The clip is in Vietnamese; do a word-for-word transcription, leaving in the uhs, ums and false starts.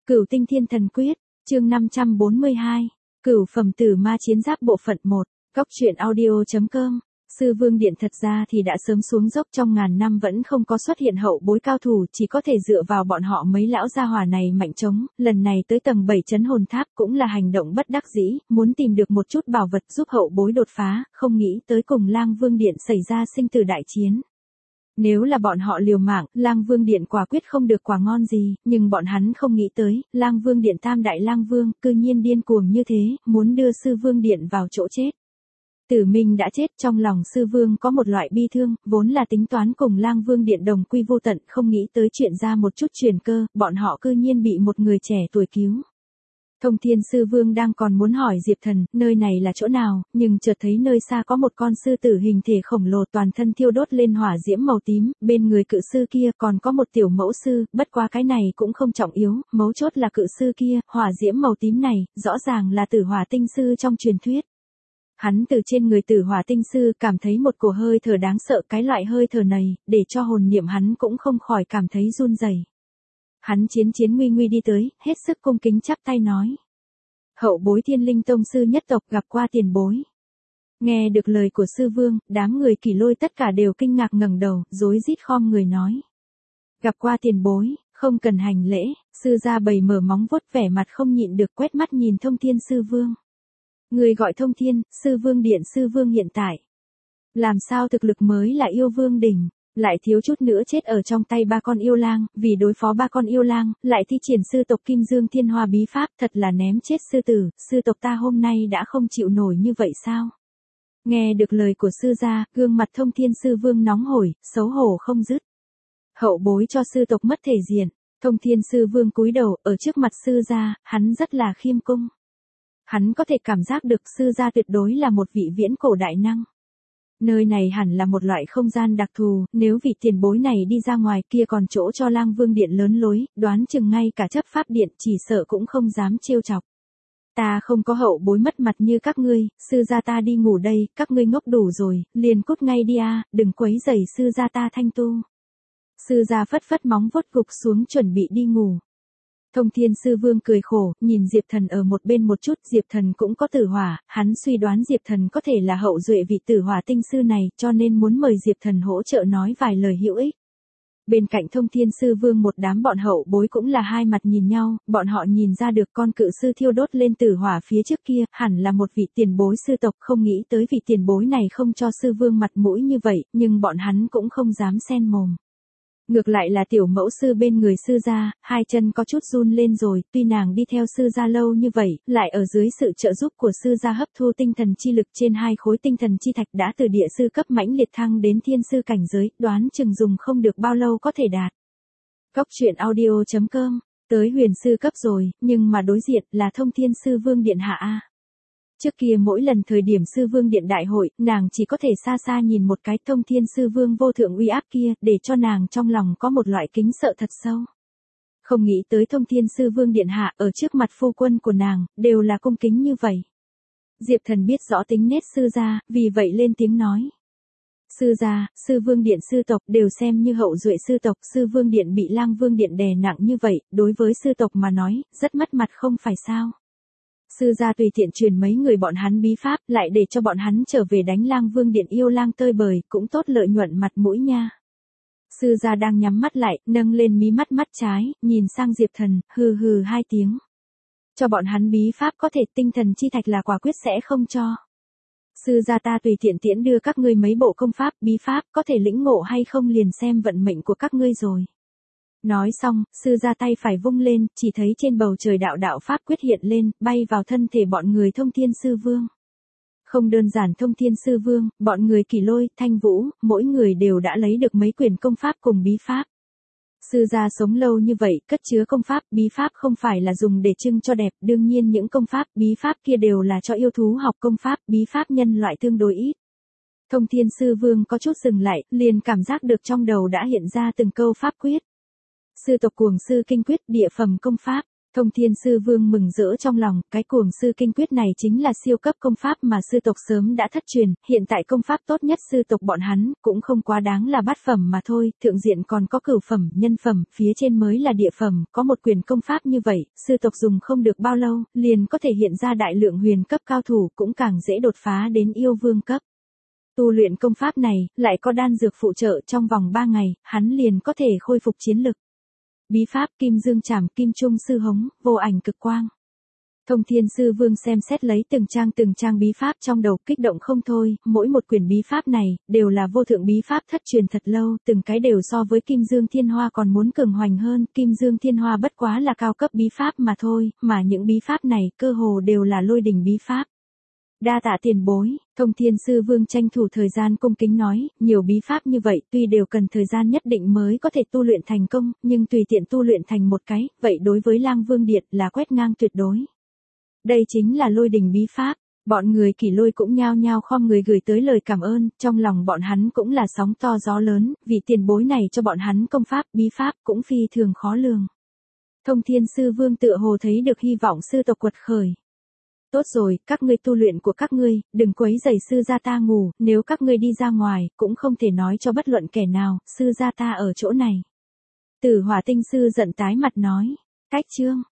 Cửu Tinh Thiên Thần Quyết, chương năm trăm bốn mươi hai, Cửu Phẩm Tử Ma Chiến Giáp bộ phận một, Cóc truyện audio chấm com. Sư Vương Điện thật ra thì đã sớm xuống dốc, trong ngàn năm vẫn không có xuất hiện hậu bối cao thủ, chỉ có thể dựa vào bọn họ mấy lão gia hỏa này mạnh chống, lần này tới tầng bảy trấn hồn tháp cũng là hành động bất đắc dĩ, muốn tìm được một chút bảo vật giúp hậu bối đột phá, không nghĩ tới cùng Lang Vương Điện xảy ra sinh tử đại chiến. Nếu là bọn họ liều mạng, Lang Vương Điện quả quyết không được quả ngon gì, nhưng bọn hắn không nghĩ tới, Lang Vương Điện tam đại Lang Vương, cư nhiên điên cuồng như thế, muốn đưa Sư Vương Điện vào chỗ chết. Tử Minh đã chết, trong lòng Sư Vương có một loại bi thương, vốn là tính toán cùng Lang Vương Điện đồng quy vô tận, không nghĩ tới chuyện ra một chút chuyển cơ, bọn họ cư nhiên bị một người trẻ tuổi cứu. Thông Thiên Sư Vương đang còn muốn hỏi Diệp Thần, nơi này là chỗ nào, nhưng chợt thấy nơi xa có một con sư tử hình thể khổng lồ toàn thân thiêu đốt lên hỏa diễm màu tím, bên người cự sư kia còn có một tiểu mẫu sư, bất qua cái này cũng không trọng yếu, mấu chốt là cự sư kia, hỏa diễm màu tím này, rõ ràng là Tử Hỏa Tinh Sư trong truyền thuyết. Hắn từ trên người Tử Hỏa Tinh Sư cảm thấy một cổ hơi thở đáng sợ, cái loại hơi thở này, để cho hồn niệm hắn cũng không khỏi cảm thấy run rẩy. Hắn chiến chiến nguy nguy đi tới, hết sức cung kính chắp tay nói. Hậu bối Thiên Linh Tông sư nhất tộc gặp qua tiền bối. Nghe được lời của Sư Vương, đám người Kỷ Lôi tất cả đều kinh ngạc ngẩng đầu, rối rít khom người nói. Gặp qua tiền bối, không cần hành lễ, sư gia bày mở móng vuốt vẻ mặt không nhịn được quét mắt nhìn Thông Thiên Sư Vương. Người gọi Thông Thiên, Sư Vương Điện Sư Vương hiện tại. Làm sao thực lực mới là yêu vương đỉnh, lại thiếu chút nữa chết ở trong tay ba con yêu lang, vì đối phó ba con yêu lang, lại thi triển sư tộc Kim Dương Thiên Hoa bí pháp, thật là ném chết sư tử, sư tộc ta hôm nay đã không chịu nổi như vậy sao? Nghe được lời của sư gia, gương mặt Thông Thiên Sư Vương nóng hổi, xấu hổ không dứt. Hậu bối cho sư tộc mất thể diện, Thông Thiên Sư Vương cúi đầu, ở trước mặt sư gia, hắn rất là khiêm cung. Hắn có thể cảm giác được sư gia tuyệt đối là một vị viễn cổ đại năng. Nơi này hẳn là một loại không gian đặc thù, nếu vị tiền bối này đi ra ngoài kia còn chỗ cho Lang Vương Điện lớn lối, đoán chừng ngay cả chấp pháp điện chỉ sợ cũng không dám trêu chọc. Ta không có hậu bối mất mặt như các ngươi, sư gia ta đi ngủ đây, các ngươi ngốc đủ rồi, liền cút ngay đi a, đừng quấy rầy sư gia ta thanh tu. Sư gia phất phất móng vuốt gục xuống chuẩn bị đi ngủ. Thông Thiên Sư Vương cười khổ, nhìn Diệp Thần ở một bên một chút, Diệp Thần cũng có tử hỏa, hắn suy đoán Diệp Thần có thể là hậu duệ vị Tử Hỏa Tinh Sư này, cho nên muốn mời Diệp Thần hỗ trợ nói vài lời hữu ích. Bên cạnh Thông Thiên Sư Vương một đám bọn hậu bối cũng là hai mặt nhìn nhau, bọn họ nhìn ra được con cự sư thiêu đốt lên tử hỏa phía trước kia, hẳn là một vị tiền bối sư tộc, không nghĩ tới vị tiền bối này không cho Sư Vương mặt mũi như vậy, nhưng bọn hắn cũng không dám xen mồm. Ngược lại là tiểu mẫu sư bên người sư gia, hai chân có chút run lên rồi, tuy nàng đi theo sư gia lâu như vậy, lại ở dưới sự trợ giúp của sư gia hấp thu tinh thần chi lực trên hai khối tinh thần chi thạch đã từ địa sư cấp mãnh liệt thăng đến thiên sư cảnh giới, đoán chừng dùng không được bao lâu có thể đạt. Cóc truyện audio chấm com, tới huyền sư cấp rồi, nhưng mà đối diện là Thông Thiên Sư Vương Điện hạ a. Trước kia mỗi lần thời điểm Sư Vương Điện đại hội, nàng chỉ có thể xa xa nhìn một cái Thông Thiên Sư Vương vô thượng uy áp kia, để cho nàng trong lòng có một loại kính sợ thật sâu. Không nghĩ tới Thông Thiên Sư Vương Điện hạ ở trước mặt phu quân của nàng, đều là cung kính như vậy. Diệp Thần biết rõ tính nết sư gia, vì vậy lên tiếng nói. Sư gia, Sư Vương Điện sư tộc đều xem như hậu duệ sư tộc, Sư Vương Điện bị Lang Vương Điện đè nặng như vậy, đối với sư tộc mà nói, rất mất mặt không phải sao? Sư gia tùy tiện truyền mấy người bọn hắn bí pháp, lại để cho bọn hắn trở về đánh Lang Vương Điện yêu lang tơi bời, cũng tốt lợi nhuận mặt mũi nha. Sư gia đang nhắm mắt lại, nâng lên mí mắt mắt trái, nhìn sang Diệp Thần, hừ hừ hai tiếng. Cho bọn hắn bí pháp có thể, tinh thần chi thạch là quả quyết sẽ không cho. Sư gia ta tùy tiện tiễn đưa các ngươi mấy bộ công pháp, bí pháp, có thể lĩnh ngộ hay không liền xem vận mệnh của các ngươi rồi. Nói xong, sư gia tay phải vung lên, chỉ thấy trên bầu trời đạo đạo pháp quyết hiện lên, bay vào thân thể bọn người Thông Thiên Sư Vương. Không đơn giản Thông Thiên Sư Vương, bọn người Kỷ Lôi, Thanh Vũ, mỗi người đều đã lấy được mấy quyển công pháp cùng bí pháp. Sư gia sống lâu như vậy, cất chứa công pháp, bí pháp không phải là dùng để trưng cho đẹp, đương nhiên những công pháp, bí pháp kia đều là cho yêu thú học công pháp, bí pháp nhân loại tương đối ít. Thông Thiên Sư Vương có chút dừng lại, liền cảm giác được trong đầu đã hiện ra từng câu pháp quyết. Sư tộc Cuồng Sư Kinh Quyết, địa phẩm công pháp. Thông Thiên Sư Vương mừng rỡ trong lòng, cái Cuồng Sư Kinh Quyết này chính là siêu cấp công pháp mà sư tộc sớm đã thất truyền, hiện tại công pháp tốt nhất sư tộc bọn hắn, cũng không quá đáng là bát phẩm mà thôi, thượng diện còn có cửu phẩm, nhân phẩm, phía trên mới là địa phẩm, có một quyền công pháp như vậy, sư tộc dùng không được bao lâu, liền có thể hiện ra đại lượng huyền cấp cao thủ, cũng càng dễ đột phá đến yêu vương cấp. Tu luyện công pháp này, lại có đan dược phụ trợ, trong vòng ba ngày, hắn liền có thể khôi phục chiến lực. Bí pháp Kim Dương Trảm, Kim Trung Sư Hống, Vô Ảnh Cực Quang. Thông Thiên Sư Vương xem xét lấy từng trang từng trang bí pháp trong đầu, kích động không thôi, mỗi một quyển bí pháp này, đều là vô thượng bí pháp thất truyền thật lâu, từng cái đều so với Kim Dương Thiên Hoa còn muốn cường hoành hơn, Kim Dương Thiên Hoa bất quá là cao cấp bí pháp mà thôi, mà những bí pháp này, cơ hồ đều là lôi đình bí pháp. Đa tạ tiền bối, Thông Thiên Sư Vương tranh thủ thời gian cung kính nói, nhiều bí pháp như vậy tuy đều cần thời gian nhất định mới có thể tu luyện thành công, nhưng tùy tiện tu luyện thành một cái, vậy đối với Lang Vương Điện là quét ngang tuyệt đối. Đây chính là lôi đình bí pháp, bọn người Kỷ Lôi cũng nhao nhao khom người gửi tới lời cảm ơn, trong lòng bọn hắn cũng là sóng to gió lớn, vì tiền bối này cho bọn hắn công pháp, bí pháp cũng phi thường khó lường. Thông Thiên Sư Vương tựa hồ thấy được hy vọng sư tộc quật khởi. Tốt rồi, các ngươi tu luyện của các ngươi, đừng quấy rầy sư gia ta ngủ, nếu các ngươi đi ra ngoài, cũng không thể nói cho bất luận kẻ nào, sư gia ta ở chỗ này. Tử Hỏa Tinh Sư giận tái mặt nói, cách chương.